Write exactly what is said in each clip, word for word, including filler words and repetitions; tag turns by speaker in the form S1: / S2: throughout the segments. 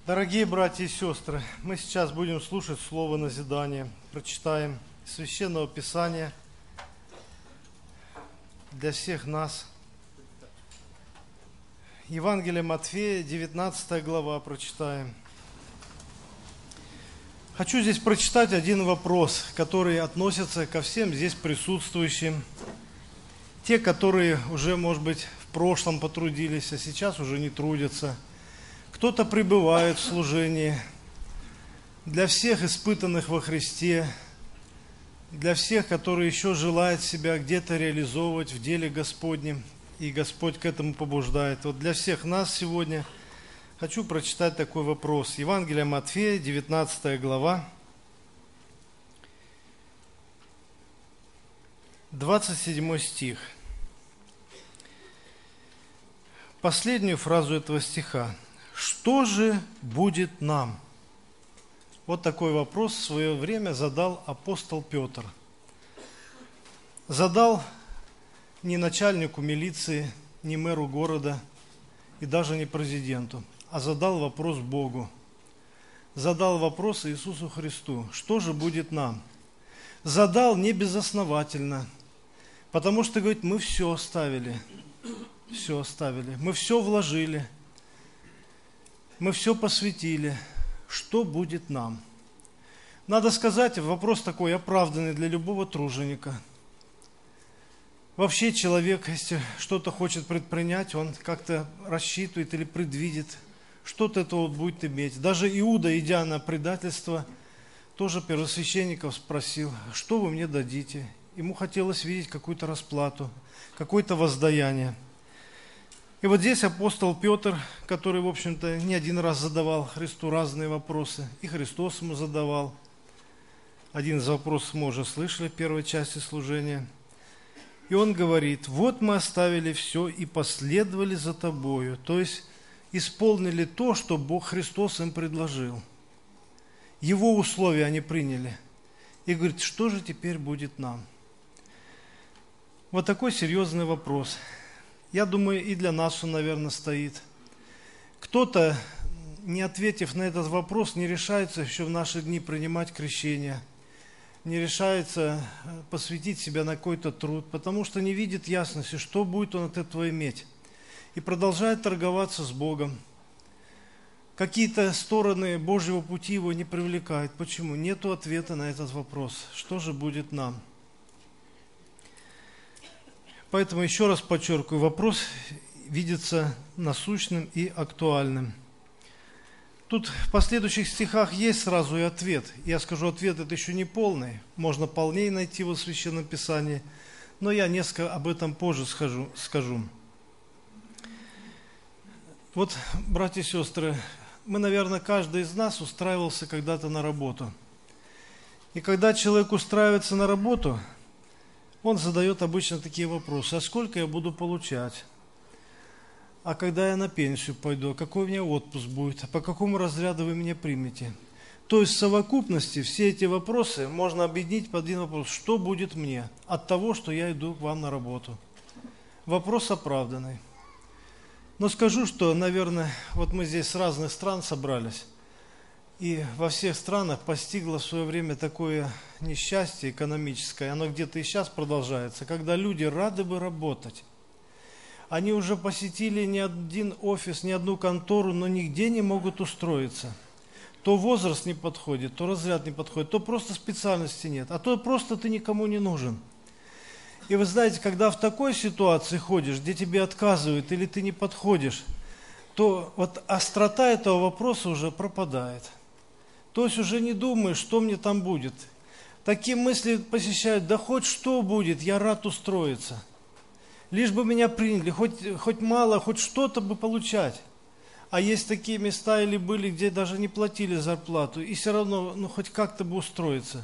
S1: Дорогие братья и сестры, мы сейчас будем слушать слово назидания. Прочитаем Священного Писания для всех нас. Евангелие Матфея, девятнадцатая глава, прочитаем. Хочу здесь прочитать один вопрос, который относится ко всем здесь присутствующим. Те, которые уже, может быть, в прошлом потрудились, а сейчас уже не трудятся. Кто-то пребывает в служении. Для всех испытанных во Христе, для всех, которые еще желают себя где-то реализовывать в деле Господнем, и Господь к этому побуждает. Вот для всех нас сегодня хочу прочитать такой вопрос. Евангелие Матфея, девятнадцатая глава, двадцать седьмой стих. Последнюю фразу этого стиха. Что же будет нам? Вот такой вопрос в свое время задал апостол Петр. Задал не начальнику милиции, не мэру города и даже не президенту, а задал вопрос Богу. Задал вопрос Иисусу Христу. Что же будет нам? Задал не безосновательно, потому что, говорит, мы все оставили. Все оставили. Мы все вложили. Мы все посвятили. Что будет нам? Надо сказать, вопрос такой оправданный для любого труженика. Вообще человек, если что-то хочет предпринять, он как-то рассчитывает или предвидит, что-то этого будет иметь. Даже Иуда, идя на предательство, тоже первосвященников спросил, что вы мне дадите? Ему хотелось видеть какую-то расплату, какое-то воздаяние. И вот здесь апостол Петр, который, в общем-то, не один раз задавал Христу разные вопросы, и Христос ему задавал. Один из вопросов мы уже слышали в первой части служения. И он говорит, вот мы оставили все и последовали за тобою. То есть исполнили то, что Бог Христос им предложил. Его условия они приняли. И говорит, что же теперь будет нам? Вот такой серьезный вопрос. Я думаю, и для нас он, наверное, стоит. Кто-то, не ответив на этот вопрос, не решается еще в наши дни принимать крещение, не решается посвятить себя на какой-то труд, потому что не видит ясности, что будет он от этого иметь. И продолжает торговаться с Богом. Какие-то стороны Божьего пути его не привлекают. Почему? Нету ответа на этот вопрос. Что же будет нам? Поэтому еще раз подчеркиваю, вопрос видится насущным и актуальным. Тут в последующих стихах есть сразу и ответ. Я скажу, ответ это еще не полный, можно полнее найти его в Священном Писании, но я несколько об этом позже скажу. скажу. Вот, братья и сестры, мы, наверное, каждый из нас устраивался когда-то на работу. И когда человек устраивается на работу, он задает обычно такие вопросы. А сколько я буду получать? А когда я на пенсию пойду? Какой у меня отпуск будет? А по какому разряду вы меня примете? То есть в совокупности все эти вопросы можно объединить под один вопрос. Что будет мне от того, что я иду к вам на работу? Вопрос оправданный. Но скажу, что, наверное, вот мы здесь с разных стран собрались. И во всех странах постигло в свое время такое несчастье экономическое, оно где-то и сейчас продолжается, когда люди рады бы работать. Они уже посетили не один офис, ни одну контору, но нигде не могут устроиться. То возраст не подходит, то разряд не подходит, то просто специальности нет, а то просто ты никому не нужен. И вы знаете, когда в такой ситуации ходишь, где тебе отказывают или ты не подходишь, то вот острота этого вопроса уже пропадает. То есть уже не думаешь, что мне там будет. Такие мысли посещают, да хоть что будет, я рад устроиться. Лишь бы меня приняли, хоть, хоть мало, хоть что-то бы получать. А есть такие места или были, где даже не платили зарплату, и все равно, ну хоть как-то бы устроиться.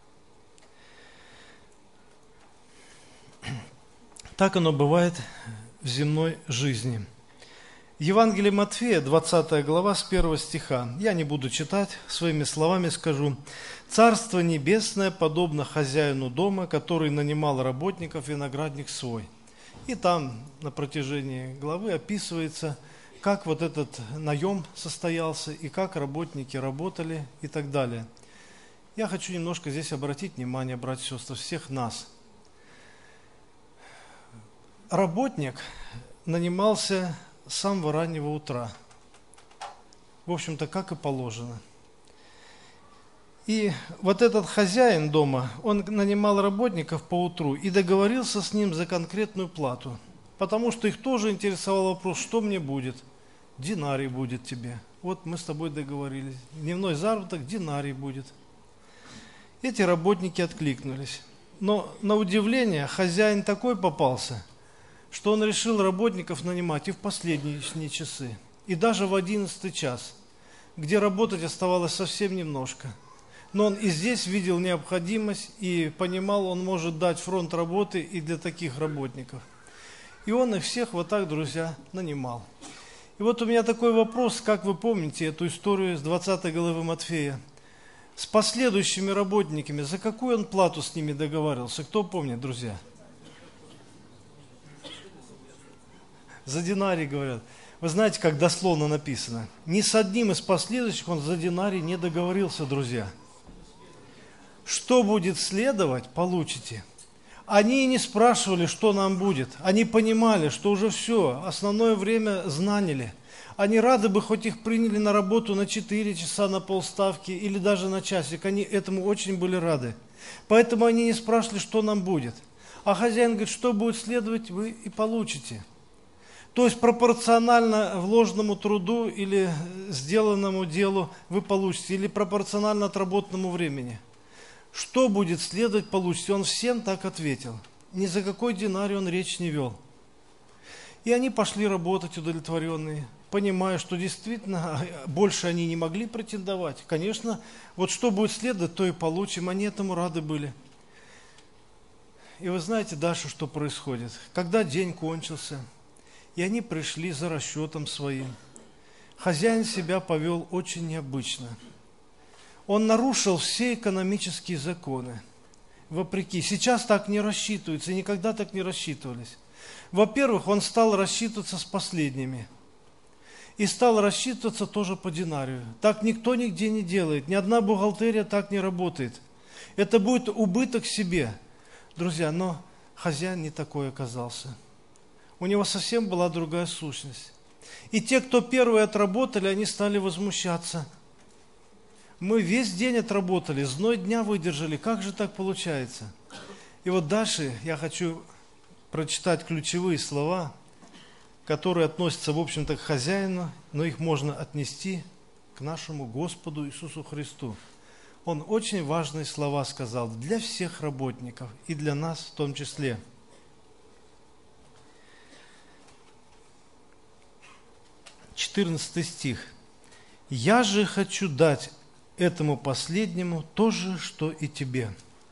S1: Так оно бывает в земной жизни. Евангелие Матфея, двадцатая глава, с первого стиха. Я не буду читать, своими словами скажу. «Царство небесное подобно хозяину дома, который нанимал работников виноградник свой». И там на протяжении главы описывается, как вот этот наем состоялся, и как работники работали, и так далее. Я хочу немножко здесь обратить внимание, братья и сестры, всех нас. Работник нанимался с самого раннего утра. В общем-то, как и положено. И вот этот хозяин дома, он нанимал работников по утру и договорился с ним за конкретную плату. Потому что их тоже интересовал вопрос, что мне будет? Динарий будет тебе. Вот мы с тобой договорились. Дневной заработок, динарий будет. Эти работники откликнулись. Но на удивление хозяин такой попался, что он решил работников нанимать и в последние часы, и даже в одиннадцатый час, где работать оставалось совсем немножко. Но он и здесь видел необходимость и понимал, он может дать фронт работы и для таких работников. И он их всех вот так, друзья, нанимал. И вот у меня такой вопрос, как вы помните эту историю с двадцатой главы Матфея? С последующими работниками, за какую он плату с ними договаривался? Кто помнит, друзья? За динарий, говорят. Вы знаете, как дословно написано? Ни с одним из последующих он за динарий не договорился, друзья. Что будет следовать, получите. Они и не спрашивали, что нам будет. Они понимали, что уже все, основное время знаняли. Они рады бы, хоть их приняли на работу на четыре часа, на полставки или даже на часик. Они этому очень были рады. Поэтому они не спрашивали, что нам будет. А хозяин говорит, что будет следовать, вы и получите. То есть пропорционально вложенному труду или сделанному делу вы получите. Или пропорционально отработанному времени. Что будет следовать, получите. Он всем так ответил. Ни за какой динарий он речь не вел. И они пошли работать удовлетворенные, понимая, что действительно больше они не могли претендовать. Конечно, вот что будет следовать, то и получим. Они этому рады были. И вы знаете дальше, что происходит. Когда день кончился, и они пришли за расчетом своим, хозяин себя повел очень необычно. Он нарушил все экономические законы. Вопреки. Сейчас так не рассчитываются, и никогда так не рассчитывались. Во-первых, он стал рассчитываться с последними. И стал рассчитываться тоже по динарию. Так никто нигде не делает. Ни одна бухгалтерия так не работает. Это будет убыток себе. Друзья, но хозяин не такой оказался. У него совсем была другая сущность. И те, кто первые отработали, они стали возмущаться. Мы весь день отработали, зной дня выдержали. Как же так получается? И вот дальше я хочу прочитать ключевые слова, которые относятся, в общем-то, к хозяину, но их можно отнести к нашему Господу Иисусу Христу. Он очень важные слова сказал для всех работников и для нас в том числе. четырнадцатый стих. «Я же хочу дать этому последнему то же, что и тебе».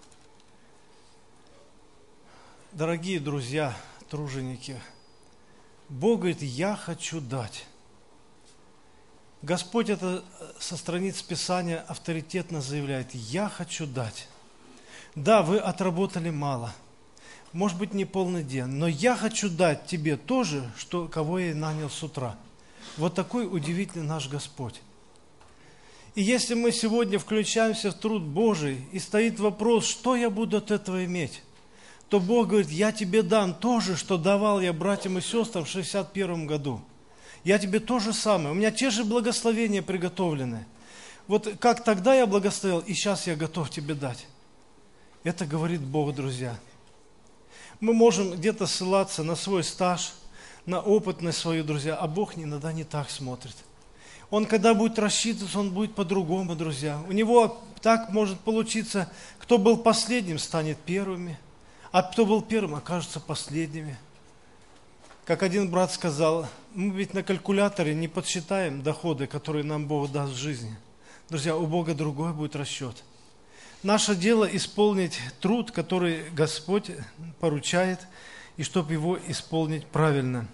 S1: Дорогие друзья, труженики, Бог говорит, я хочу дать. Господь это со страниц Писания авторитетно заявляет, я хочу дать. Да, вы отработали мало, может быть, не полный день, но я хочу дать тебе то же, что, кого я нанял с утра. Вот такой удивительный наш Господь. И если мы сегодня включаемся в труд Божий, и стоит вопрос, что я буду от этого иметь, то Бог говорит, я тебе дам то же, что давал я братьям и сестрам в шестьдесят первом году. Я тебе то же самое, у меня те же благословения приготовлены. Вот как тогда я благословил, и сейчас я готов тебе дать. Это говорит Бог, друзья. Мы можем где-то ссылаться на свой стаж, на опытность свою, друзья, а Бог иногда не так смотрит. Он, когда будет рассчитываться, он будет по-другому, друзья. У него так может получиться, кто был последним, станет первыми, а кто был первым, окажется последними. Как один брат сказал, мы ведь на калькуляторе не подсчитаем доходы, которые нам Бог даст в жизни. Друзья, у Бога другой будет расчет. Наше дело исполнить труд, который Господь поручает, и чтобы его исполнить правильно.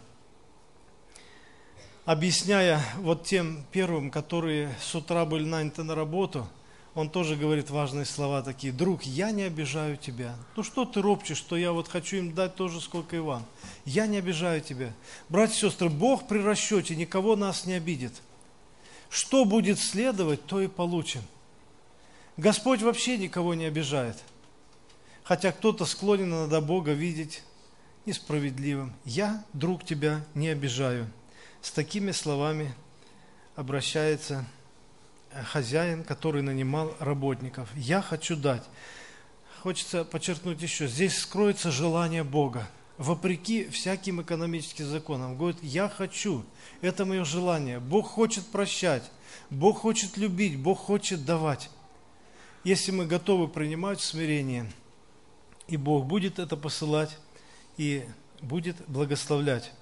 S1: Объясняя вот тем первым, которые с утра были наняты на работу, он тоже говорит важные слова такие: «Друг, я не обижаю тебя». Ну что ты ропчешь, что я вот хочу им дать то же, сколько и вам? Я не обижаю тебя. Братья и сестры, Бог при расчете никого нас не обидит. Что будет следовать, то и получим. Господь вообще никого не обижает. Хотя кто-то склонен иногда Бога видеть несправедливым. «Я, друг, тебя не обижаю». С такими словами обращается хозяин, который нанимал работников. «Я хочу дать». Хочется подчеркнуть еще, здесь скроется желание Бога. Вопреки всяким экономическим законам. Говорит, я хочу, это мое желание. Бог хочет прощать, Бог хочет любить, Бог хочет давать. Если мы готовы принимать в смирении, и Бог будет это посылать, и будет благословлять.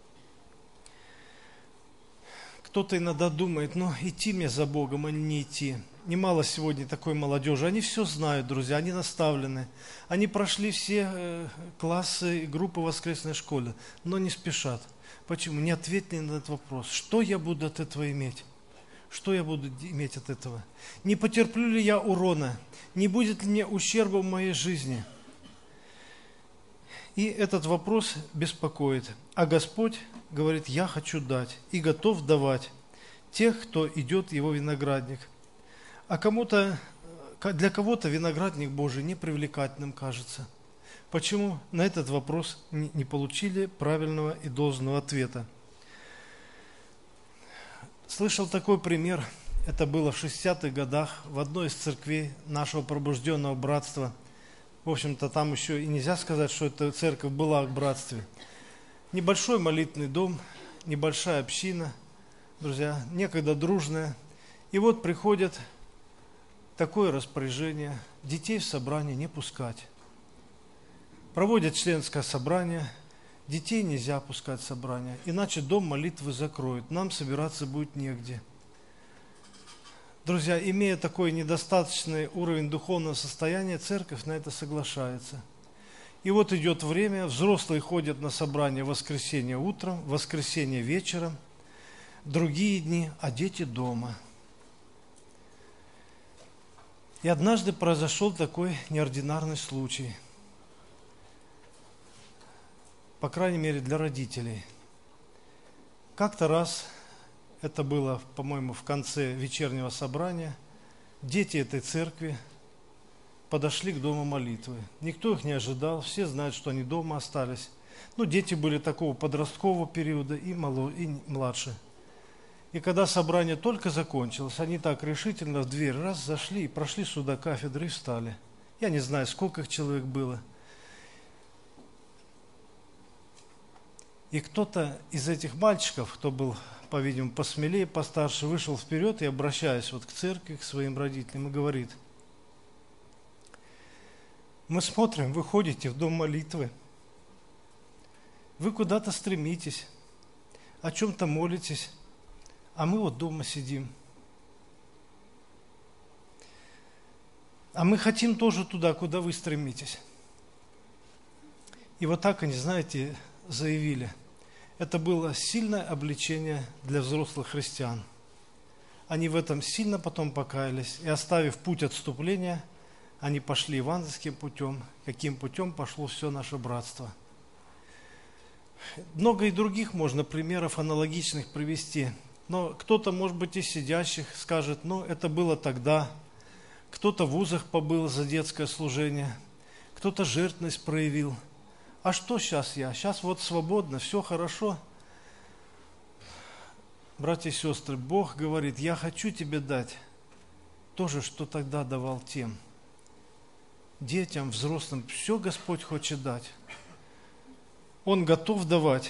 S1: Кто-то иногда думает, ну идти мне за Богом или не идти. Немало сегодня такой молодежи. Они все знают, друзья, они наставлены. Они прошли все э, классы и группы в воскресной школе, но не спешат. Почему? Не ответили на этот вопрос. Что я буду от этого иметь? Что я буду иметь от этого? Не потерплю ли я урона? Не будет ли мне ущерба в моей жизни? И этот вопрос беспокоит. А Господь говорит, я хочу дать и готов давать тех, кто идет в Его виноградник. А кому-то, для кого-то виноградник Божий непривлекательным кажется. Почему? На этот вопрос не получили правильного и должного ответа. Слышал такой пример, это было в шестидесятых годах в одной из церквей нашего пробужденного братства. В общем-то, там еще и нельзя сказать, что эта церковь была в братстве. Небольшой молитвенный дом, небольшая община, друзья, некогда дружная. И вот приходит такое распоряжение: детей в собрание не пускать. Проводят членское собрание, детей нельзя пускать в собрание, иначе дом молитвы закроют, нам собираться будет негде. Друзья, имея такой недостаточный уровень духовного состояния, церковь на это соглашается. И вот идет время, взрослые ходят на собрание в воскресенье утром, в воскресенье вечером, другие дни, а дети дома. И однажды произошел такой неординарный случай, по крайней мере для родителей. Как-то раз, это было, по-моему, в конце вечернего собрания, дети этой церкви подошли к дому молитвы. Никто их не ожидал, все знают, что они дома остались. Ну, дети были такого подросткового периода и, мало, и младше. И когда собрание только закончилось, они так решительно в дверь раз зашли и прошли сюда кафедры и встали. Я не знаю, сколько их человек было. И кто-то из этих мальчиков, кто был, по-видимому, посмелее, постарше, вышел вперед и, обращаясь вот к церкви, к своим родителям, и говорит: мы смотрим, вы ходите в дом молитвы, вы куда-то стремитесь, о чем-то молитесь, а мы вот дома сидим. А мы хотим тоже туда, куда вы стремитесь. И вот так они, знаете, заявили. Это было сильное обличение для взрослых христиан. Они в этом сильно потом покаялись, и, оставив путь отступления, они пошли евангельским путем, каким путем пошло все наше братство. Много и других можно примеров аналогичных привести. Но кто-то, может быть, из сидящих скажет, ну, это было тогда. Кто-то в вузах побыл за детское служение, кто-то жертвенность проявил. А что сейчас я? Сейчас вот свободно, все хорошо. Братья и сестры, Бог говорит, я хочу тебе дать то же, что тогда давал тем. Детям, взрослым, все Господь хочет дать. Он готов давать.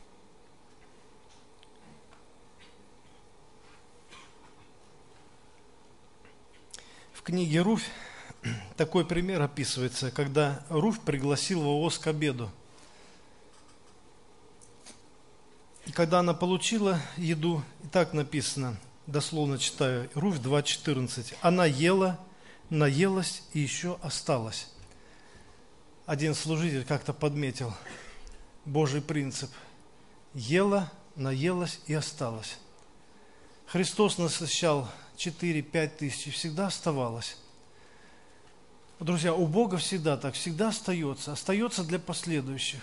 S1: В книге Руфь такой пример описывается, когда Руфь пригласил Вооз к обеду. И когда она получила еду, и так написано, дословно читаю, Руфь два четырнадцать, она ела, наелась и еще осталась. Один служитель как-то подметил Божий принцип. Ела, наелась и осталась. Христос насыщал четыре-пять тысяч, и всегда оставалось. Друзья, у Бога всегда так, всегда остается, остается для последующих.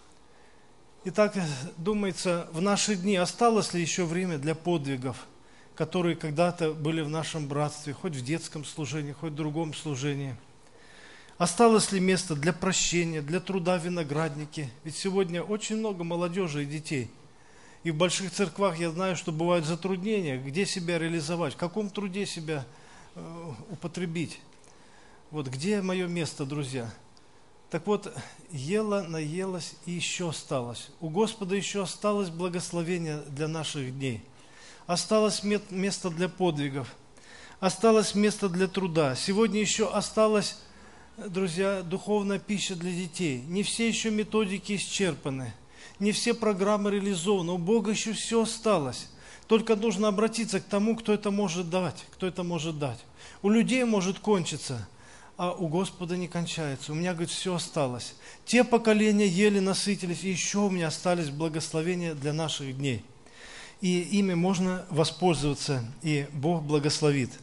S1: Итак, думается, в наши дни осталось ли еще время для подвигов, которые когда-то были в нашем братстве, хоть в детском служении, хоть в другом служении? Осталось ли место для прощения, для труда в винограднике? Ведь сегодня очень много молодежи и детей. И в больших церквах я знаю, что бывают затруднения, где себя реализовать, в каком труде себя э, употребить. Вот где мое место, друзья? Так вот, ела, наелась и еще осталось. У Господа еще осталось благословение для наших дней. Осталось место для подвигов. Осталось место для труда. Сегодня еще осталось, друзья, духовная пища для детей. Не все еще методики исчерпаны. Не все программы реализованы. У Бога еще все осталось. Только нужно обратиться к тому, кто это может дать. Кто это может дать. У людей может кончиться, а у Господа не кончается. У меня, говорит, все осталось. Те поколения ели, насытились, и еще у меня остались благословения для наших дней. И ими можно воспользоваться, и Бог благословит.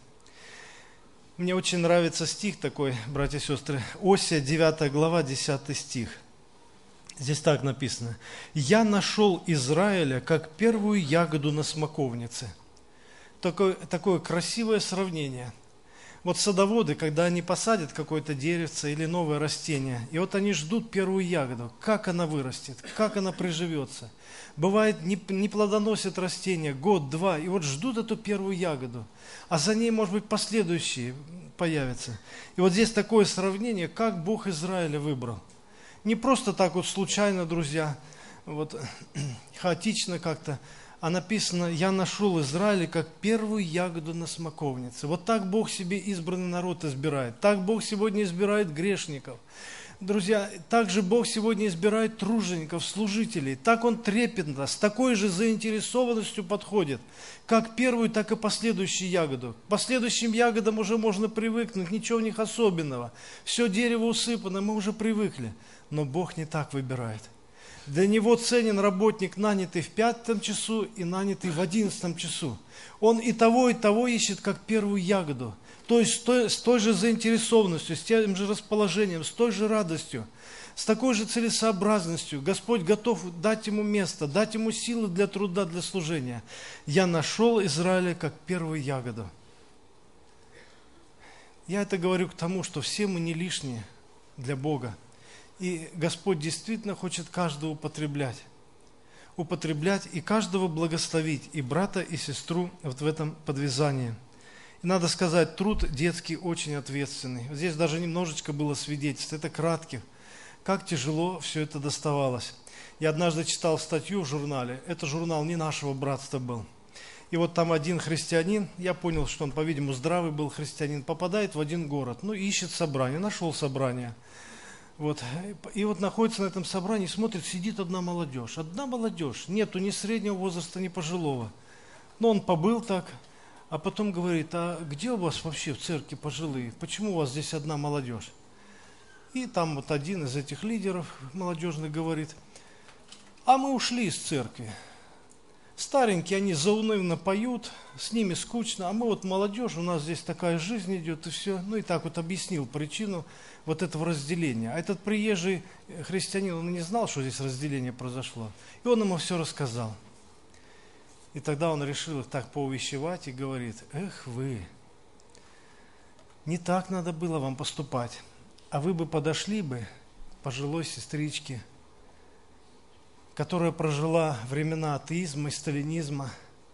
S1: Мне очень нравится стих такой, братья и сестры. Осия, девятая глава, десятый стих. Здесь так написано. «Я нашел Израиля, как первую ягоду на смоковнице». Такое, такое красивое сравнение. Вот садоводы, когда они посадят какое-то деревце или новое растение, и вот они ждут первую ягоду, как она вырастет, как она приживется. Бывает, не, не плодоносят растения год, два, и вот ждут эту первую ягоду, а за ней, может быть, последующие появятся. И вот здесь такое сравнение, как Бог Израиля выбрал. Не просто так вот случайно, друзья, вот хаотично как-то, а написано: «Я нашел Израиля, как первую ягоду на смоковнице». Вот так Бог себе избранный народ избирает. Так Бог сегодня избирает грешников. Друзья, так же Бог сегодня избирает тружеников, служителей. Так Он трепетно, с такой же заинтересованностью подходит, как первую, так и последующую ягоду. К последующим ягодам уже можно привыкнуть, ничего в них особенного. Все дерево усыпано, мы уже привыкли. Но Бог не так выбирает. Для Него ценен работник, нанятый в пятом часу и нанятый в одиннадцатом часу. Он и того, и того ищет, как первую ягоду. То есть с той, с той же заинтересованностью, с тем же расположением, с той же радостью, с такой же целесообразностью. Господь готов дать ему место, дать ему силы для труда, для служения. «Я нашел Израиля, как первую ягоду». Я это говорю к тому, что все мы не лишние для Бога. И Господь действительно хочет каждого употреблять. Употреблять и каждого благословить, и брата, и сестру вот в этом подвязании. И надо сказать, труд детский очень ответственный. Вот здесь даже немножечко было свидетельств, это кратких. Как тяжело все это доставалось. Я однажды читал статью в журнале, это журнал не нашего братства был. И вот там один христианин, я понял, что он, по-видимому, здравый был христианин, попадает в один город, ну ищет собрание, нашел собрание. Вот. И вот находится на этом собрании, смотрит, сидит одна молодежь. Одна молодежь, нету ни среднего возраста, ни пожилого. Но он побыл так, а потом говорит: а где у вас вообще в церкви пожилые? Почему у вас здесь одна молодежь? И там вот один из этих лидеров молодежных говорит: а мы ушли из церкви. Старенькие, они заунывно поют, с ними скучно, а мы вот молодежь, у нас здесь такая жизнь идет, и все. Ну и так вот объяснил причину вот этого разделения. А этот приезжий христианин, он не знал, что здесь разделение произошло. И он ему все рассказал. И тогда он решил их так поувещевать и говорит: эх вы, не так надо было вам поступать, а вы бы подошли бы к пожилой сестричке, которая прожила времена атеизма и сталинизма,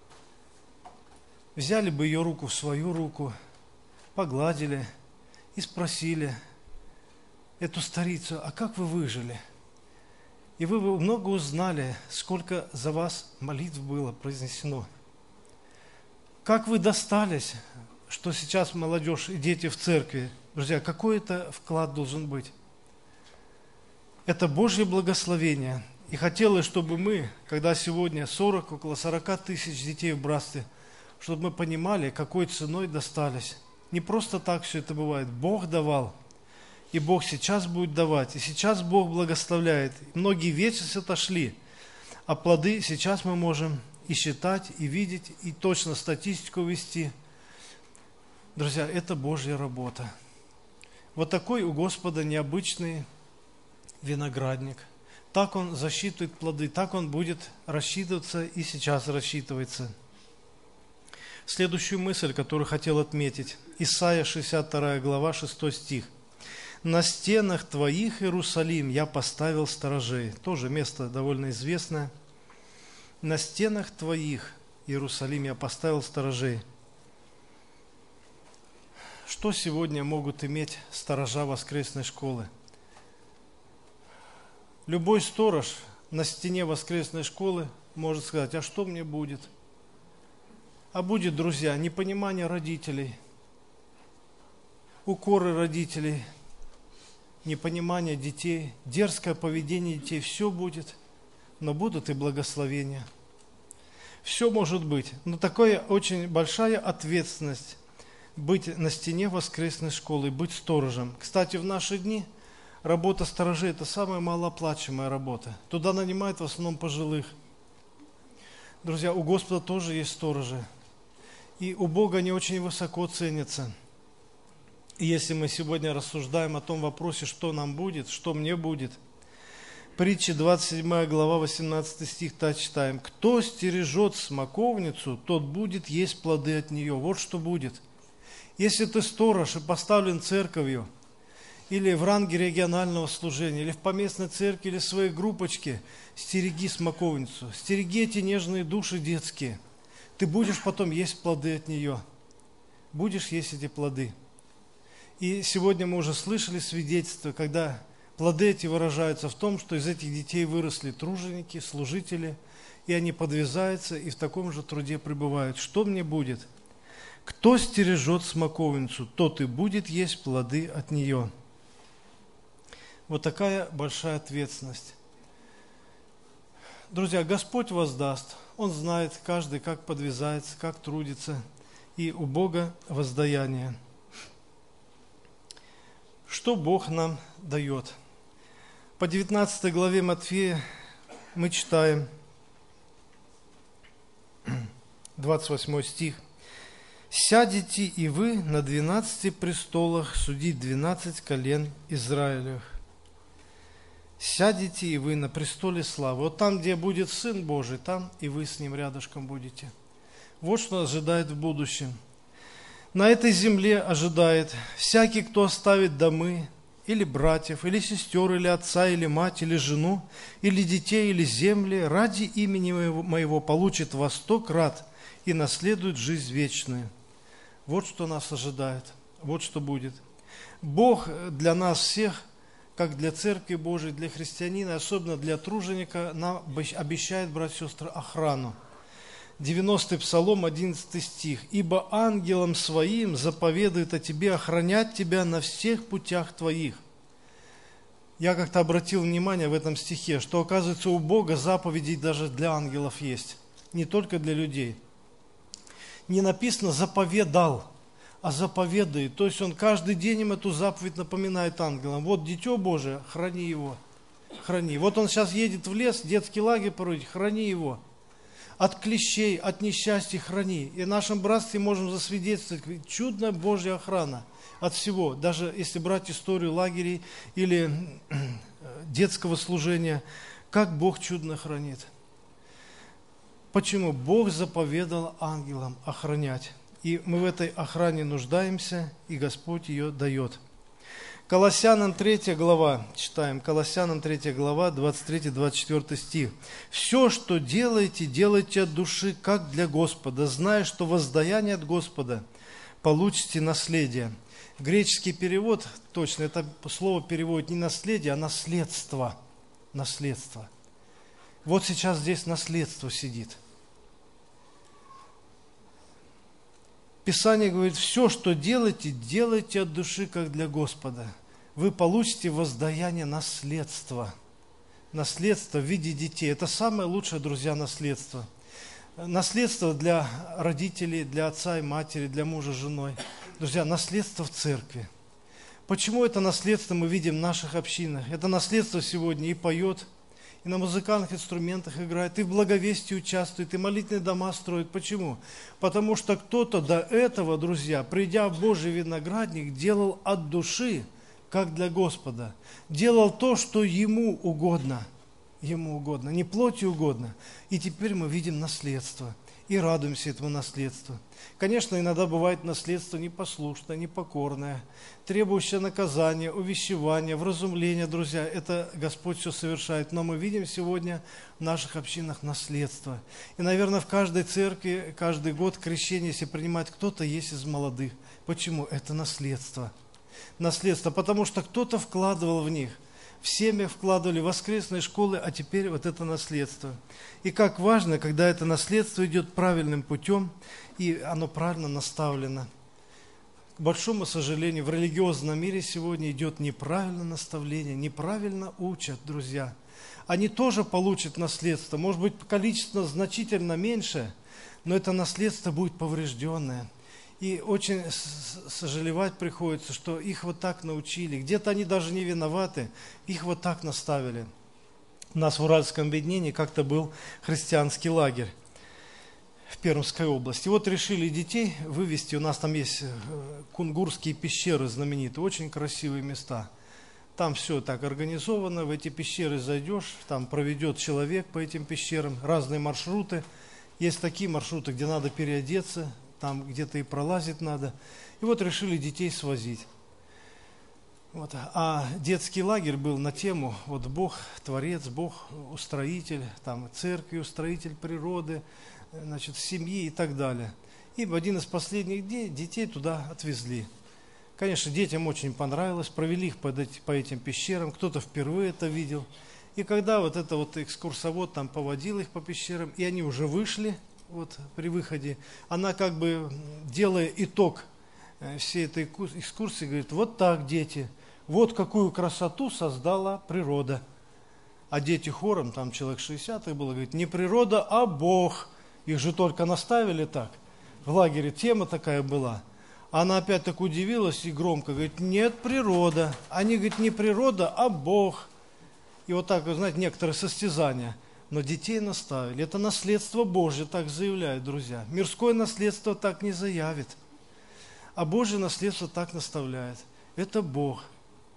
S1: взяли бы ее руку в свою руку, погладили и спросили эту старицу: а как вы выжили? И вы бы много узнали, сколько за вас молитв было произнесено. Как вы достались, что сейчас молодежь и дети в церкви. Друзья, какой это вклад должен быть? Это Божье благословение. И хотелось, чтобы мы, когда сегодня сорок, около сорока тысяч детей в братстве, чтобы мы понимали, какой ценой достались. Не просто так все это бывает. Бог давал. И Бог сейчас будет давать. И сейчас Бог благословляет. Многие вечность отошли. А плоды сейчас мы можем и считать, и видеть, и точно статистику вести. Друзья, это Божья работа. Вот такой у Господа необычный виноградник. Так Он засчитывает плоды, так Он будет рассчитываться и сейчас рассчитывается. Следующую мысль, которую хотел отметить. Исайя шестьдесят вторая глава, шестой стих. «На стенах твоих, Иерусалим, я поставил сторожей». Тоже место довольно известное. «На стенах твоих, Иерусалим, я поставил сторожей». Что сегодня могут иметь сторожа воскресной школы? Любой сторож на стене воскресной школы может сказать: а что мне будет? А будет, друзья, непонимание родителей, укоры родителей, непонимание детей, дерзкое поведение детей. Все будет, но будут и благословения. Все может быть, но такая очень большая ответственность быть на стене воскресной школы, быть сторожем. Кстати, в наши дни работа сторожей – это самая малооплачиваемая работа. Туда нанимают в основном пожилых. Друзья, у Господа тоже есть сторожи. И у Бога они очень высоко ценятся. И если мы сегодня рассуждаем о том вопросе, что нам будет, что мне будет, Притчи двадцать седьмая глава, восемнадцатый стих, так читаем. «Кто стережет смоковницу, тот будет есть плоды от нее». Вот что будет. Если ты сторож и поставлен церковью, или в ранге регионального служения, или в поместной церкви, или в своей группочке, стереги смоковницу, стереги эти нежные души детские. Ты будешь потом есть плоды от нее. Будешь есть эти плоды. И сегодня мы уже слышали свидетельства, когда плоды эти выражаются в том, что из этих детей выросли труженики, служители, и они подвязаются и в таком же труде пребывают. Что мне будет? Кто стережет смоковницу, тот и будет есть плоды от нее. Вот такая большая ответственность. Друзья, Господь воздаст. Он знает каждый, как подвязается, как трудится. И у Бога воздаяние. Что Бог нам дает? По девятнадцатой главе Матфея мы читаем двадцать восьмой стих. «Сядете и вы на двенадцати престолах судить двенадцать колен Израилевых». Сядете и вы на престоле славы. Вот там, где будет Сын Божий, там и вы с Ним рядышком будете. Вот что нас ожидает в будущем. На этой земле ожидает всякий, кто оставит домы, или братьев, или сестер, или отца, или мать, или жену, или детей, или земли, ради имени моего получит во сто крат и наследует жизнь вечную. Вот что нас ожидает, вот что будет. Бог для нас всех, как для Церкви Божией, для христианина, особенно для труженика, нам обещает, братья и сестры, охрану. девяностый Псалом, одиннадцатый стих. «Ибо ангелам своим заповедует о тебе охранять тебя на всех путях твоих». Я как-то обратил внимание в этом стихе, что, оказывается, у Бога заповедей даже для ангелов есть, не только для людей. Не написано «заповедал», а заповедует. То есть Он каждый день им эту заповедь напоминает ангелам. Вот Дитё Божие, храни его, храни. Вот он сейчас едет в лес, детский лагерь породить, храни его. От клещей, от несчастья храни. И в нашем братстве можем засвидетельствовать чудная Божья охрана от всего. Даже если брать историю лагерей или детского служения, как Бог чудно хранит. Почему? Бог заповедал ангелам охранять. И мы в этой охране нуждаемся, и Господь ее дает. Колоссянам третья глава, читаем, Колоссянам третья глава, двадцать третий двадцать четвёртый стих. «Все, что делаете, делайте от души, как для Господа, зная, что воздаяние от Господа получите наследие». Греческий перевод, точно, это слово переводит не наследие, а наследство. Наследство. Вот сейчас здесь наследство сидит. Писание говорит, все, что делаете, делайте от души, как для Господа. Вы получите воздаяние наследства. Наследство в виде детей. Это самое лучшее, друзья, наследство. Наследство для родителей, для отца и матери, для мужа с женой. Друзья, наследство в церкви. Почему это наследство мы видим в наших общинах? Это наследство сегодня и поет, и на музыкальных инструментах играет, и в благовестии участвует, и молитвенные дома строит. Почему? Потому что кто-то до этого, друзья, придя в Божий виноградник, делал от души, как для Господа. Делал то, что Ему угодно. Ему угодно, не плоти угодно. И теперь мы видим наследство. И радуемся этому наследству. Конечно, иногда бывает наследство непослушное, непокорное, требующее наказания, увещевания, вразумления, друзья. Это Господь все совершает. Но мы видим сегодня в наших общинах наследство. И, наверное, в каждой церкви, каждый год крещение, если принимать, кто-то есть из молодых. Почему? Это наследство. Наследство, потому что кто-то вкладывал в них. В семьях вкладывали, в воскресные школы, а теперь вот это наследство. И как важно, когда это наследство идет правильным путем, и оно правильно наставлено. К большому сожалению, в религиозном мире сегодня идет неправильное наставление, неправильно учат, друзья. Они тоже получат наследство, может быть, количественно значительно меньше, но это наследство будет поврежденное. И очень сожалевать приходится, что их вот так научили. Где-то они даже не виноваты, их вот так наставили. У нас в Уральском объединении как-то был христианский лагерь в Пермской области. И вот решили детей вывести, у нас там есть кунгурские пещеры знаменитые, очень красивые места. Там все так организовано, в эти пещеры зайдешь, там проведет человек по этим пещерам, разные маршруты. Есть такие маршруты, где надо переодеться, там где-то и пролазить надо. И вот решили детей свозить. Вот. А детский лагерь был на тему вот Бог Творец, Бог Устроитель, там церкви, Устроитель природы, значит, семьи и так далее. И в один из последних дней детей туда отвезли. Конечно, детям очень понравилось, провели их по этим пещерам, кто-то впервые это видел. И когда вот это вот экскурсовод там поводил их по пещерам, и они уже вышли, вот при выходе, она как бы, делая итог всей этой экскурсии, говорит: вот так, дети, вот какую красоту создала природа. А дети хором, там человек шестьдесят их было, говорит: не природа, а Бог. Их же только наставили так. В лагере тема такая была. Она опять так удивилась и громко говорит: нет, природа. Они говорят: не природа, а Бог. И вот так, вы знаете, некоторые состязания. Но детей наставили. Это наследство Божье, так заявляют, друзья. Мирское наследство так не заявит. А Божье наследство так наставляет. Это Бог.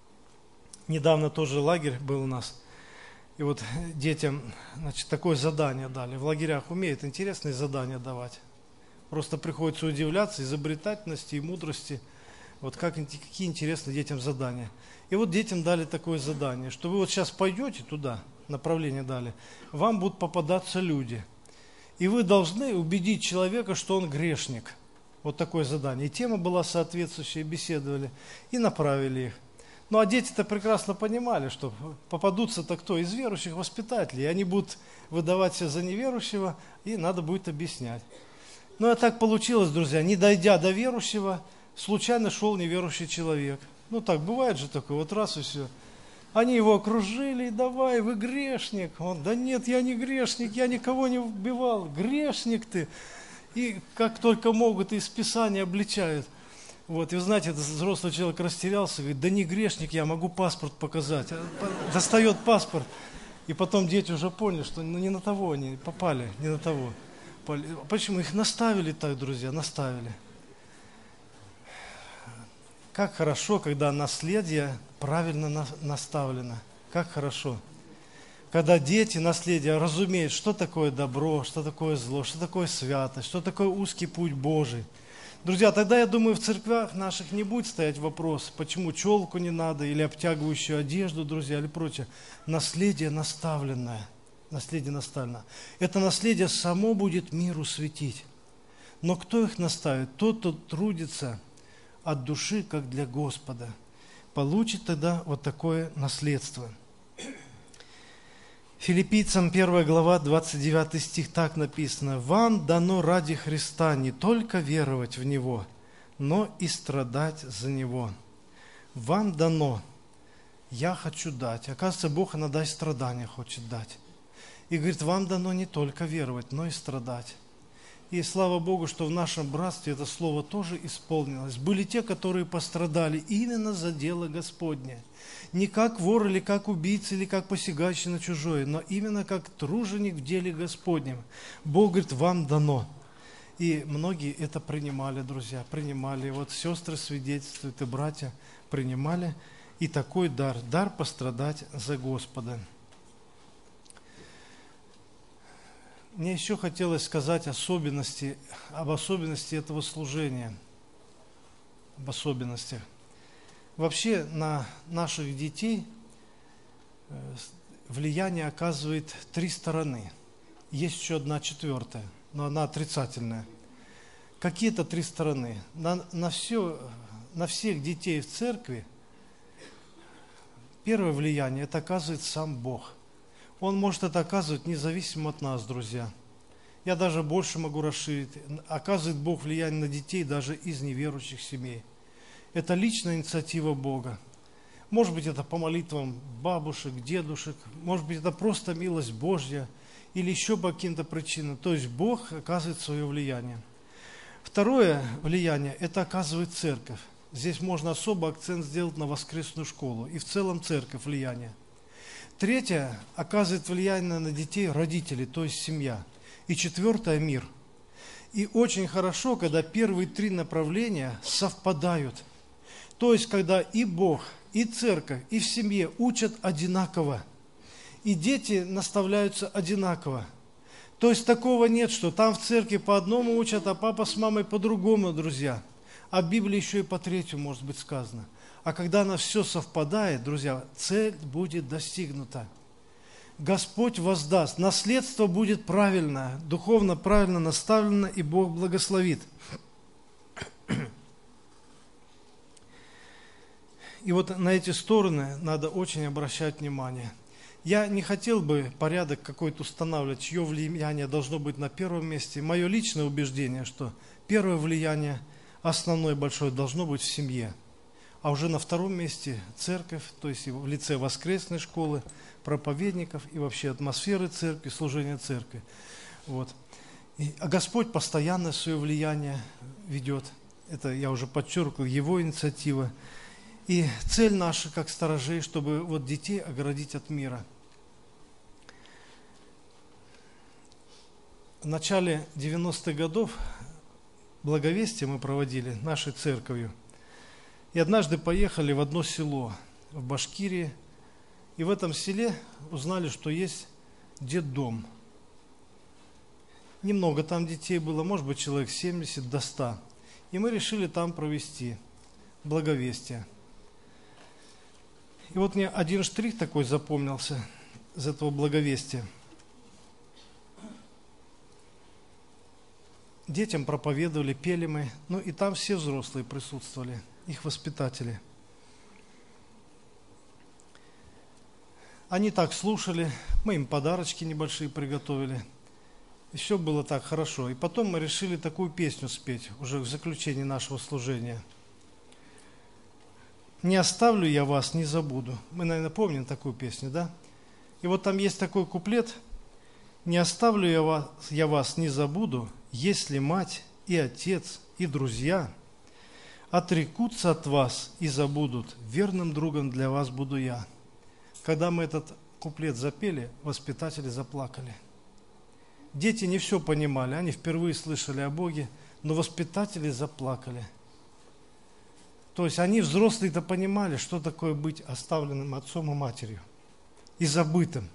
S1: Недавно тоже лагерь был у нас. И вот детям, значит, такое задание дали. В лагерях умеют интересные задания давать. Просто приходится удивляться изобретательности и мудрости. Вот как, какие интересные детям задания. И вот детям дали такое задание, что вы вот сейчас пойдете туда, направление дали, вам будут попадаться люди. И вы должны убедить человека, что он грешник. Вот такое задание. И тема была соответствующая, беседовали и направили их. Ну а дети-то прекрасно понимали, что попадутся-то кто? Из верующих воспитателей. И они будут выдавать себя за неверующего, и надо будет объяснять. Ну а так получилось, друзья, не дойдя до верующего, случайно шел неверующий человек. Ну так, бывает же такое, вот раз и все. Они его окружили, давай, вы грешник. Он: да нет, я не грешник, я никого не убивал, грешник ты. И как только могут, из Писания обличают. Вот, и вы знаете, этот взрослый человек растерялся, говорит: да не грешник, я могу паспорт показать. Достает паспорт. И потом дети уже поняли, что ну, не на того они попали, не на того. Почему? Их наставили так, друзья, наставили. Как хорошо, когда наследие правильно на, наставлено. Как хорошо. Когда дети, наследие, разумеют, что такое добро, что такое зло, что такое святость, что такое узкий путь Божий. Друзья, тогда, я думаю, в церквях наших не будет стоять вопрос, почему челку не надо, или обтягивающую одежду, друзья, или прочее. Наследие наставленное. Наследие наставлено. Это наследие само будет миру светить. Но кто их наставит? Тот, кто трудится от души, как для Господа, получит тогда вот такое наследство. Филиппийцам первая глава, двадцать девятый стих, так написано: «Вам дано ради Христа не только веровать в Него, но и страдать за Него». Вам дано. Я хочу дать. Оказывается, Бог иногда и страдания хочет дать. И говорит: вам дано не только веровать, но и страдать. И слава Богу, что в нашем братстве это слово тоже исполнилось. Были те, которые пострадали именно за дело Господне. Не как вор или как убийца, или как посягающий на чужое, но именно как труженик в деле Господнем. Бог говорит, вам дано. И многие это принимали, друзья, принимали. Вот сестры свидетельствуют, и братья принимали. И такой дар, дар пострадать за Господа. Мне еще хотелось сказать особенности, об особенности этого служения, об особенностях. Вообще на наших детей влияние оказывает три стороны. Есть еще одна четвертая, но она отрицательная. Какие-то три стороны. На, на, все, на всех детей в церкви первое влияние это оказывает сам Бог. Он может это оказывать независимо от нас, друзья. Я даже больше могу расширить. Оказывает Бог влияние на детей даже из неверующих семей. Это личная инициатива Бога. Может быть, это по молитвам бабушек, дедушек. Может быть, это просто милость Божья. Или еще по каким-то причинам. То есть Бог оказывает свое влияние. Второе влияние – это оказывает церковь. Здесь можно особо акцент сделать на воскресную школу. И в целом церковь влияние. Третье – оказывает влияние на детей родители, то есть семья. И четвертое – мир. И очень хорошо, когда первые три направления совпадают. То есть, когда и Бог, и церковь, и в семье учат одинаково. И дети наставляются одинаково. То есть, такого нет, что там в церкви по одному учат, а папа с мамой по-другому, друзья. А в Библии еще и по третьему может быть сказано. А когда оно все совпадает, друзья, цель будет достигнута. Господь воздаст, наследство будет правильное, духовно правильно наставлено, и Бог благословит. И вот на эти стороны надо очень обращать внимание. Я не хотел бы порядок какой-то устанавливать, чье влияние должно быть на первом месте. Мое личное убеждение, что первое влияние, основное большое, должно быть в семье. А уже на втором месте церковь, то есть в лице воскресной школы, проповедников и вообще атмосферы церкви, служения церкви. Вот. И, а Господь постоянно свое влияние ведет. Это я уже подчеркнул, Его инициатива. И цель наша, как сторожей, чтобы вот детей оградить от мира. В начале девяностых годов благовестие мы проводили нашей церковью. И однажды поехали в одно село в Башкирии, и в этом селе узнали, что есть детдом. Немного там детей было, может быть, человек семьдесят до ста. И мы решили там провести благовестие. И вот мне один штрих такой запомнился из этого благовестия. Детям проповедовали, пели мы, ну и там все взрослые присутствовали, их воспитатели. Они так слушали, мы им подарочки небольшие приготовили. И все было так хорошо. И потом мы решили такую песню спеть, уже в заключении нашего служения. «Не оставлю я вас, не забуду». Мы, наверное, помним такую песню, да? И вот там есть такой куплет. «Не оставлю я вас, я вас, не забуду, если мать и отец и друзья отрекутся от вас и забудут, верным другом для вас буду я». Когда мы этот куплет запели, воспитатели заплакали. Дети не все понимали, они впервые слышали о Боге, но воспитатели заплакали. То есть они, взрослые-то, понимали, что такое быть оставленным отцом и матерью и забытым.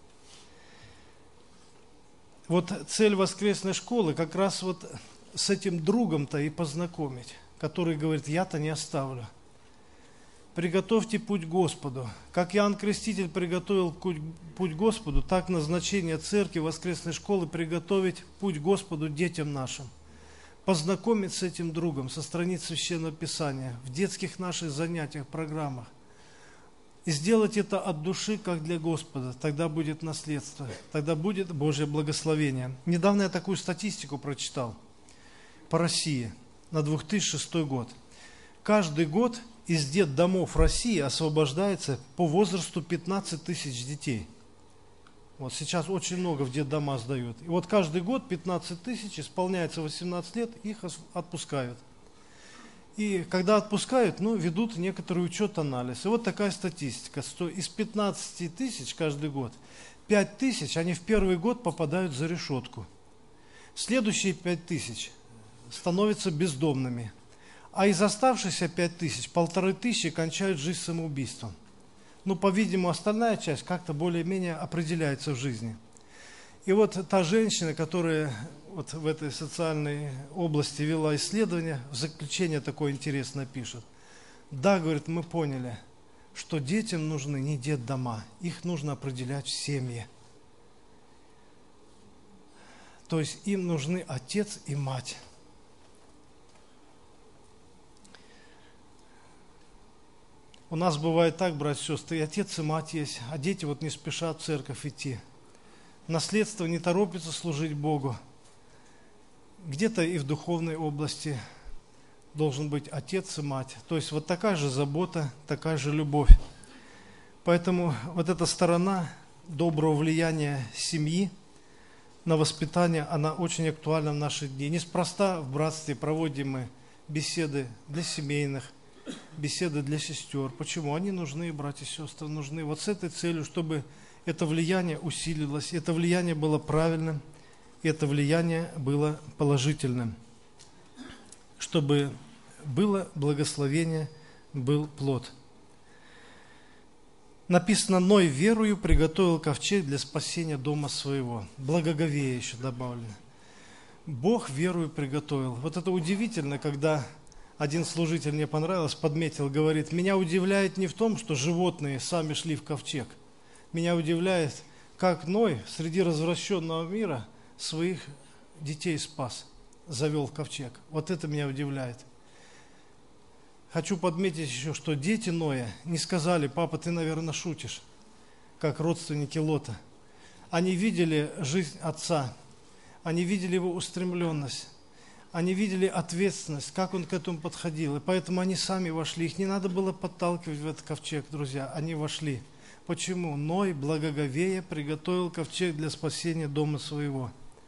S1: Вот цель воскресной школы как раз вот с этим другом-то и познакомить, который говорит: я-то не оставлю. Приготовьте путь Господу. Как Иоанн Креститель приготовил путь Господу, так назначение церкви, воскресной школы приготовить путь Господу детям нашим. Познакомить с этим другом со страниц Священного Писания, в детских наших занятиях, программах. И сделать это от души, как для Господа. Тогда будет наследство, тогда будет Божье благословение. Недавно я такую статистику прочитал по России на две тысячи шестой год. Каждый год из детдомов России освобождается по возрасту пятнадцать тысяч детей. Вот сейчас очень много в детдома сдают. И вот каждый год пятнадцать тысяч, исполняется восемнадцать лет, их отпускают. И когда отпускают, ну, ведут некоторый учет-анализ. И вот такая статистика, что из пятнадцати тысяч каждый год, пять тысяч, они в первый год попадают за решетку. Следующие пять тысяч становятся бездомными. А из оставшихся пять тысяч, полторы тысячи кончают жизнь самоубийством. Ну, по-видимому, остальная часть как-то более-менее определяется в жизни. И вот та женщина, которая вот в этой социальной области вела исследование, в заключение такое интересное пишет. Да, говорит, мы поняли, что детям нужны не детдома, их нужно определять в семье. То есть им нужны отец и мать. У нас бывает так, братья и сестры, и отец и мать есть, а дети вот не спешат в церковь идти. Наследство не торопится служить Богу. Где-то и в духовной области должен быть отец и мать. То есть вот такая же забота, такая же любовь. Поэтому вот эта сторона доброго влияния семьи на воспитание, она очень актуальна в наши дни. Неспроста в братстве проводим мы беседы для семейных, беседы для сестер. Почему? Они нужны, братья и сестры, нужны вот с этой целью, чтобы это влияние усилилось, это влияние было правильным, это влияние было положительным, чтобы было благословение, был плод. Написано, Ной верою приготовил ковчег для спасения дома своего. Благоговея еще добавлено. Бог верою приготовил. Вот это удивительно, когда один служитель, мне понравилось, подметил, говорит, меня удивляет не в том, что животные сами шли в ковчег. Меня удивляет, как Ной среди развращенного мира своих детей спас, завел в ковчег. Вот это меня удивляет. Хочу подметить еще, что дети Ноя не сказали, папа, ты, наверное, шутишь, как родственники Лота. Они видели жизнь отца, они видели его устремленность, они видели ответственность, как он к этому подходил. И поэтому они сами вошли. Их не надо было подталкивать в этот ковчег, друзья. Они вошли. Почему? Ной, благоговея, приготовил ковчег для спасения дома своего.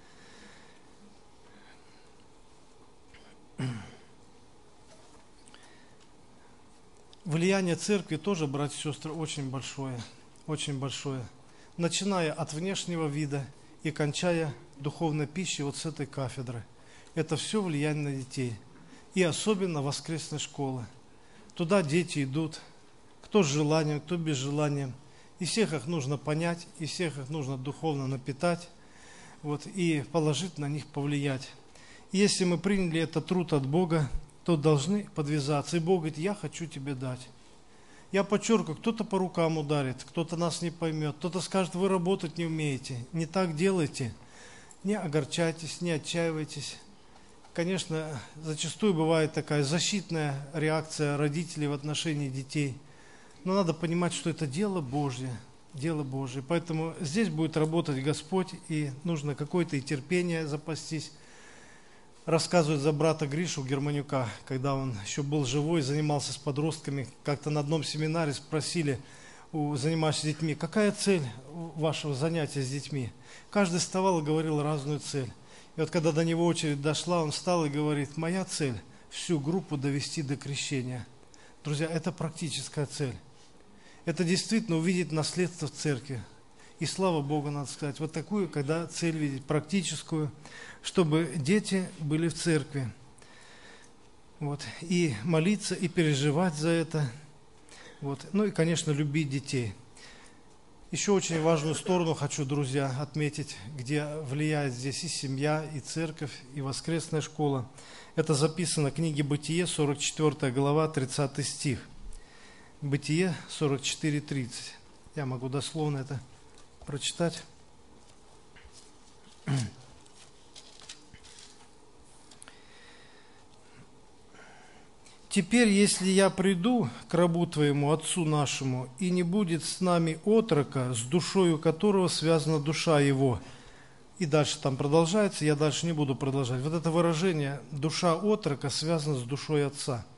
S1: Влияние церкви тоже, братья и сестры, очень большое, очень большое. Начиная от внешнего вида и кончая духовной пищей вот с этой кафедры. Это все влияние на детей. И особенно воскресной школы. Туда дети идут, кто с желанием, кто без желания. И всех их нужно понять, и всех их нужно духовно напитать, вот, и положительно на них повлиять. И если мы приняли этот труд от Бога, то должны подвязаться. И Бог говорит, я хочу тебе дать. Я подчеркиваю, кто-то по рукам ударит, кто-то нас не поймет, кто-то скажет, вы работать не умеете, не так делайте. Не огорчайтесь, не отчаивайтесь. Конечно, зачастую бывает такая защитная реакция родителей в отношении детей. Но надо понимать, что это дело Божье, дело Божье. Поэтому здесь будет работать Господь, и нужно какое-то и терпение запастись. Рассказывают за брата Гришу Германюка, когда он еще был живой, занимался с подростками. Как-то на одном семинаре спросили у занимающихся детьми, какая цель вашего занятия с детьми? Каждый вставал и говорил разную цель. И вот когда до него очередь дошла, он встал и говорит, моя цель – всю группу довести до крещения. Друзья, это практическая цель. Это действительно увидеть наследство в церкви. И слава Богу, надо сказать, вот такую, когда цель видеть, практическую, чтобы дети были в церкви. Вот. И молиться, и переживать за это. Вот. Ну и, конечно, любить детей. Еще очень важную сторону хочу, друзья, отметить, где влияет здесь и семья, и церковь, и воскресная школа. Это записано в книге Бытие, сорок четвёртая глава, тридцатый стих. Бытие сорок четыре тридцать. Я могу дословно это прочитать. Теперь, если я приду к рабу твоему, отцу нашему, и не будет с нами отрока, с душою которого связана душа его. И дальше там продолжается, я дальше не буду продолжать. Вот это выражение «душа отрока» связана с душой отца.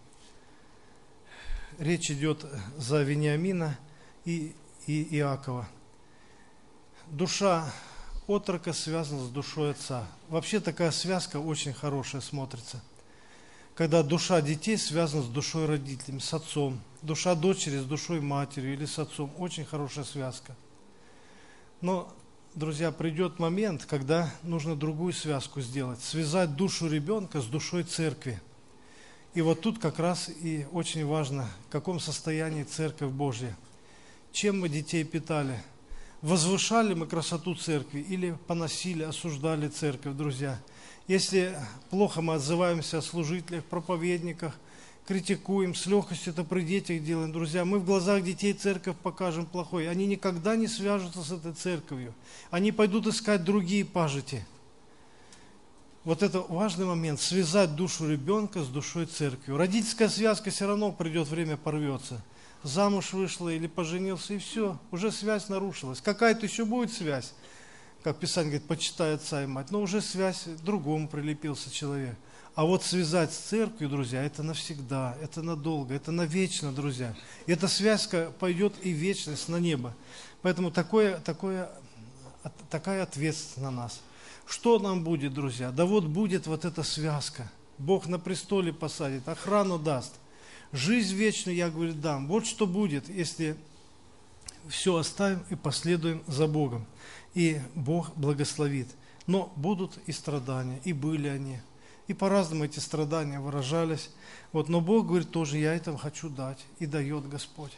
S1: Речь идет за Вениамина и, и Иакова. душа отрока связана с душой отца. Вообще такая связка очень хорошая смотрится. Когда душа детей связана с душой родителей, с отцом. Душа дочери с душой матери или с отцом. Очень хорошая связка. Но, друзья, придет момент, когда нужно другую связку сделать. Связать душу ребенка с душой церкви. И вот тут как раз и очень важно, в каком состоянии Церковь Божья. Чем мы детей питали? Возвышали мы красоту церкви или поносили, осуждали церковь, друзья? Если плохо мы отзываемся о служителях, проповедниках, критикуем, с легкостью это при детях делаем, друзья, мы в глазах детей церковь покажем плохой. Они никогда не свяжутся с этой церковью. Они пойдут искать другие пажити. Вот это важный момент, связать душу ребенка с душой церкви. Родительская связка все равно придет время, порвется. Замуж вышла или поженился, и все, уже связь нарушилась. Какая-то еще будет связь, как Писание говорит, почитай отца и мать, но уже связь к другому прилепился человек. А вот связать с церковью, друзья, это навсегда, это надолго, это навечно, друзья. И эта связка пойдет и в вечность на небо. Поэтому такое, такое, такая ответственность на нас. Что нам будет, друзья? Да вот будет вот эта связка. Бог на престоле посадит, охрану даст. Жизнь вечную, я говорю, дам. Вот что будет, если все оставим и последуем за Богом. И Бог благословит. Но будут и страдания, и были они. И по-разному эти страдания выражались. Вот, но Бог говорит тоже, я это хочу дать. И дает Господь.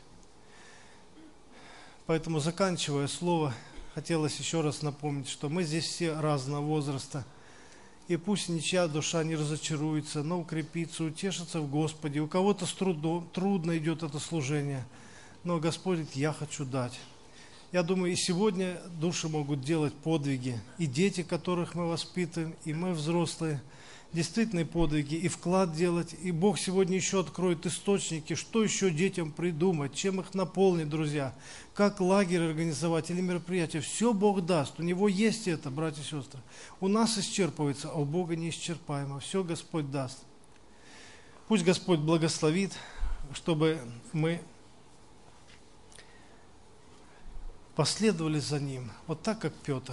S1: Поэтому, заканчивая слово, хотелось еще раз напомнить, что мы здесь все разного возраста. И пусть ничья душа не разочаруется, но укрепится, утешится в Господе. У кого-то с трудом, трудно идет это служение, но Господь говорит, я хочу дать. Я думаю, и сегодня души могут делать подвиги, и дети, которых мы воспитываем, и мы взрослые, действительно подвиги, и вклад делать. И Бог сегодня еще откроет источники, что еще детям придумать, чем их наполнить, друзья, как лагерь организовать или мероприятие. Все Бог даст, у Него есть это, братья и сестры. У нас исчерпывается, а у Бога неисчерпаемо. Все Господь даст. Пусть Господь благословит, чтобы мы последовали за Ним, вот так, как Петр.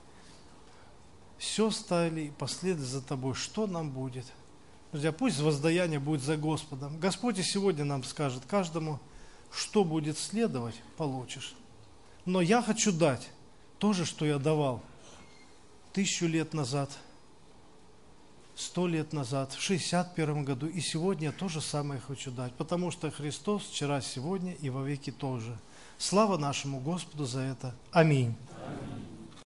S1: Все стали и последовали за Тобой. Что нам будет? Друзья, пусть воздаяние будет за Господом. Господь и сегодня нам скажет каждому, что будет следовать, получишь. Но я хочу дать то же, что я давал тысячу лет назад, сто лет назад, в шестьдесят первом году. И сегодня я то же самое хочу дать, потому что Христос вчера, сегодня и вовеки тоже. Слава нашему Господу за это. Аминь. Аминь.